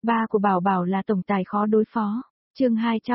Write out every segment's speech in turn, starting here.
Ba của Bảo Bảo là tổng tài khó đối phó. Chương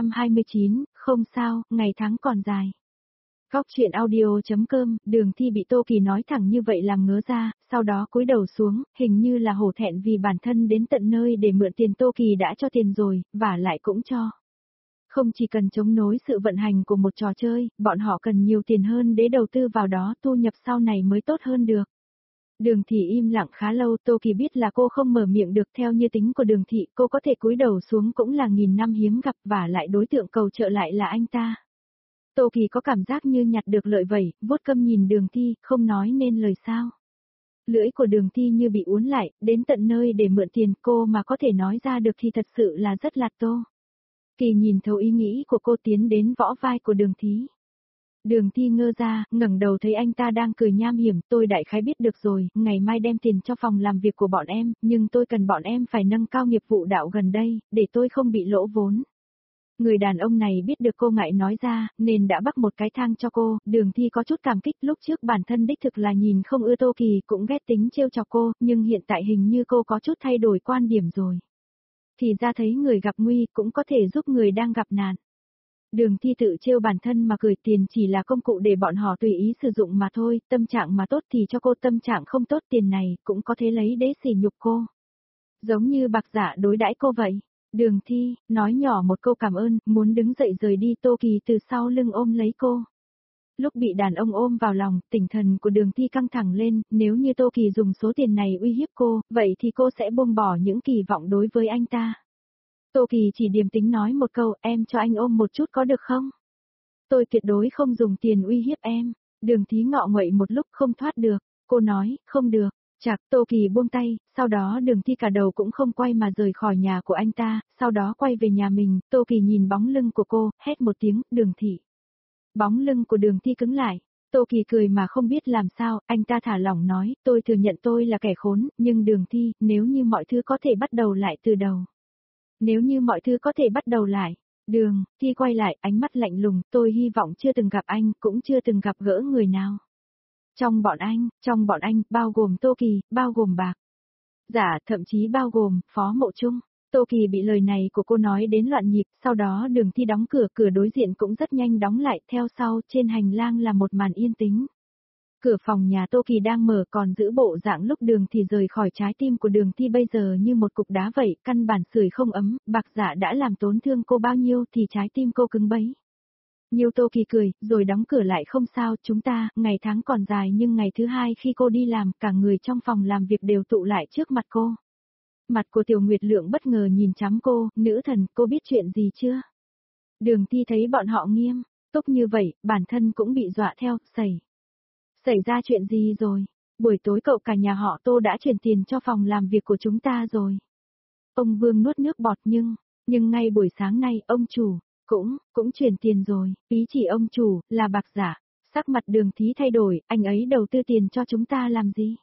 229, không sao, ngày tháng còn dài. Góc truyện audio.com, Đường Thi bị Tô Kỳ nói thẳng như vậy làm ngớ ra, sau đó cúi đầu xuống, hình như là hổ thẹn vì bản thân đến tận nơi để mượn tiền. Tô Kỳ đã cho tiền rồi, và lại cũng cho. Không chỉ cần chống nối sự vận hành của một trò chơi, bọn họ cần nhiều tiền hơn để đầu tư vào đó, thu nhập sau này mới tốt hơn được. Đường Thị im lặng khá lâu, Tô Kỳ biết là cô không mở miệng được. Theo như tính của Đường Thị, cô có thể cúi đầu xuống cũng là nghìn năm hiếm gặp, và lại đối tượng cầu trợ lại là anh ta. Tô Kỳ có cảm giác như nhặt được lợi vậy, vuốt câm nhìn Đường Thi, không nói nên lời sao. Lưỡi của Đường Thi như bị uốn lại, đến tận nơi để mượn tiền, cô mà có thể nói ra được thì thật sự là rất là Tô. Kỳ nhìn thấu ý nghĩ của cô, tiến đến võ vai của Đường Thi. Đường Thi ngơ ra, ngẩng đầu thấy anh ta đang cười nham hiểm. Tôi đại khái biết được rồi, ngày mai đem tiền cho phòng làm việc của bọn em, nhưng tôi cần bọn em phải nâng cao nghiệp vụ đạo gần đây, để tôi không bị lỗ vốn. Người đàn ông này biết được cô ngại nói ra, nên đã bắc một cái thang cho cô. Đường Thi có chút cảm kích, lúc trước bản thân đích thực là nhìn không ưa Tô Kỳ, cũng ghét tính trêu chọc cô, nhưng hiện tại hình như cô có chút thay đổi quan điểm rồi. Thì ra thấy người gặp nguy cũng có thể giúp người đang gặp nạn. Đường Thi tự trêu bản thân mà cười, tiền chỉ là công cụ để bọn họ tùy ý sử dụng mà thôi, tâm trạng mà tốt thì cho cô, tâm trạng không tốt tiền này cũng có thể lấy để sỉ nhục cô. Giống như Bạc Dạ đối đãi cô vậy. Đường Thi, nói nhỏ một câu cảm ơn, muốn đứng dậy rời đi. Tô Kỳ từ sau lưng ôm lấy cô. Lúc bị đàn ông ôm vào lòng, tinh thần của Đường Thi căng thẳng lên, nếu như Tô Kỳ dùng số tiền này uy hiếp cô, vậy thì cô sẽ buông bỏ những kỳ vọng đối với anh ta. Tô Kỳ chỉ điềm tĩnh nói một câu, em cho anh ôm một chút có được không? Tôi tuyệt đối không dùng tiền uy hiếp em. Đường Thi ngọ nguậy một lúc không thoát được, cô nói, không được. Chạc, Tô Kỳ buông tay, sau đó Đường Thi cả đầu cũng không quay mà rời khỏi nhà của anh ta, sau đó quay về nhà mình. Tô Kỳ nhìn bóng lưng của cô, hét một tiếng, Đường Thị. Bóng lưng của Đường Thi cứng lại. Tô Kỳ cười mà không biết làm sao, anh ta thả lỏng nói, tôi thừa nhận tôi là kẻ khốn, nhưng Đường Thi, nếu như mọi thứ có thể bắt đầu lại từ đầu. Nếu như mọi thứ có thể bắt đầu lại. Đường Thi quay lại, ánh mắt lạnh lùng, tôi hy vọng chưa từng gặp anh, cũng chưa từng gặp gỡ người nào. Trong bọn anh, bao gồm Tô Kỳ, bao gồm Bạc Dạ, thậm chí bao gồm Phó Mộ Trung. Tô Kỳ bị lời này của cô nói đến loạn nhịp, sau đó Đường Thi đóng cửa, cửa đối diện cũng rất nhanh đóng lại, theo sau trên hành lang là một màn yên tĩnh. Cửa phòng nhà Tô Kỳ đang mở, còn giữ bộ dạng lúc Đường Thi rời khỏi. Trái tim của Đường Thi bây giờ như một cục đá vậy, căn bản sưởi không ấm. Bạc Dạ đã làm tổn thương cô bao nhiêu thì trái tim cô cứng bấy. Nhiêu. Tô Kỳ cười, rồi đóng cửa lại, không sao, chúng ta, ngày tháng còn dài. Nhưng ngày thứ hai khi cô đi làm, cả người trong phòng làm việc đều tụ lại trước mặt cô. Mặt của Tiểu Nguyệt Lượng bất ngờ nhìn chằm cô, nữ thần, cô biết chuyện gì chưa? Đường Thi thấy bọn họ nghiêm túc như vậy, bản thân cũng bị dọa theo, Xảy ra chuyện gì rồi? Buổi tối cậu cả nhà họ Tô đã chuyển tiền cho phòng làm việc của chúng ta rồi. Ông Vương nuốt nước bọt, nhưng ngay buổi sáng nay, ông chủ, cũng chuyển tiền rồi, ý chỉ ông chủ, là Bạc Dạ. Sắc mặt Đường Thi thay đổi, anh ấy đầu tư tiền cho chúng ta làm gì?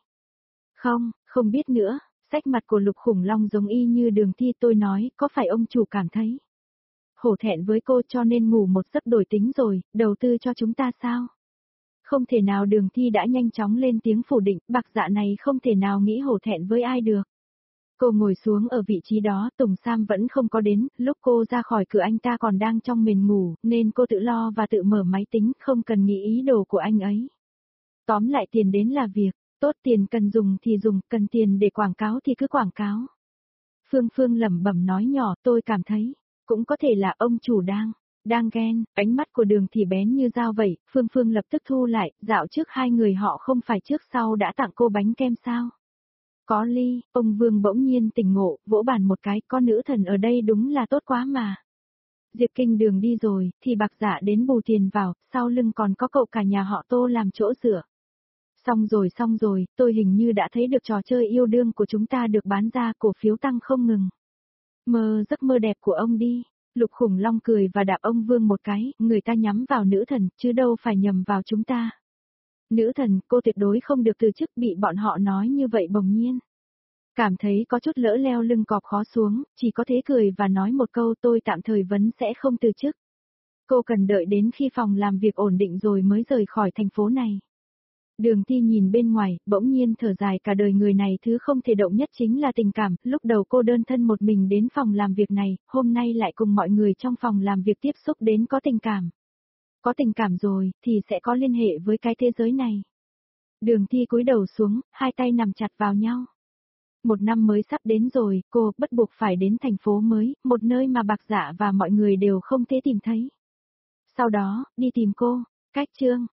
Không biết nữa, sắc mặt của Lục Khủng Long giống y như Đường Thi. Tôi nói, có phải ông chủ cảm thấy hổ thẹn với cô cho nên ngủ một giấc đổi tính rồi, đầu tư cho chúng ta sao? Không thể nào. Đường Thi đã nhanh chóng lên tiếng phủ định, Bạc Dạ này không thể nào nghĩ hổ thẹn với ai được. Cô ngồi xuống ở vị trí đó, Tùng Sam vẫn không có đến, lúc cô ra khỏi cửa anh ta còn đang trong mền ngủ, nên cô tự lo và tự mở máy tính, không cần nghĩ ý đồ của anh ấy. Tóm lại, tiền đến là việc tốt, tiền cần dùng thì dùng, cần tiền để quảng cáo thì cứ quảng cáo. Phương lẩm bẩm nói nhỏ, tôi cảm thấy, cũng có thể là ông chủ đang ghen. Ánh mắt của Đường Thi bén như dao vậy. Phương lập tức thu lại, dạo trước hai người họ không phải trước sau đã tặng cô bánh kem sao? Có ly. Ông Vương bỗng nhiên tỉnh ngộ, vỗ bàn một cái, có nữ thần ở đây đúng là tốt quá mà. Diệp Kinh Đường đi rồi, thì Bạc Dạ đến bù tiền vào, sau lưng còn có cậu cả nhà họ Tô làm chỗ dựa. Xong rồi, tôi hình như đã thấy được trò chơi yêu đương của chúng ta được bán ra, cổ phiếu tăng không ngừng. Mơ giấc mơ đẹp của ông đi. Lục Khủng Long cười và đạp ông Vương một cái, người ta nhắm vào nữ thần, chứ đâu phải nhầm vào chúng ta. Nữ thần, cô tuyệt đối không được từ chức. Bị bọn họ nói như vậy bỗng nhiên cảm thấy có chút lỡ leo lưng cọp khó xuống, chỉ có thế cười và nói một câu, tôi tạm thời vẫn sẽ không từ chức. Cô cần đợi đến khi phòng làm việc ổn định rồi mới rời khỏi thành phố này. Đường Thi nhìn bên ngoài, bỗng nhiên thở dài, cả đời người này thứ không thể động nhất chính là tình cảm, lúc đầu cô đơn thân một mình đến phòng làm việc này, hôm nay lại cùng mọi người trong phòng làm việc tiếp xúc đến có tình cảm. Có tình cảm rồi, thì sẽ có liên hệ với cái thế giới này. Đường Thi cúi đầu xuống, hai tay nằm chặt vào nhau. Một năm mới sắp đến rồi, cô bắt buộc phải đến thành phố mới, một nơi mà Bạc Dạ và mọi người đều không thể tìm thấy. Sau đó, đi tìm cô, cách chương.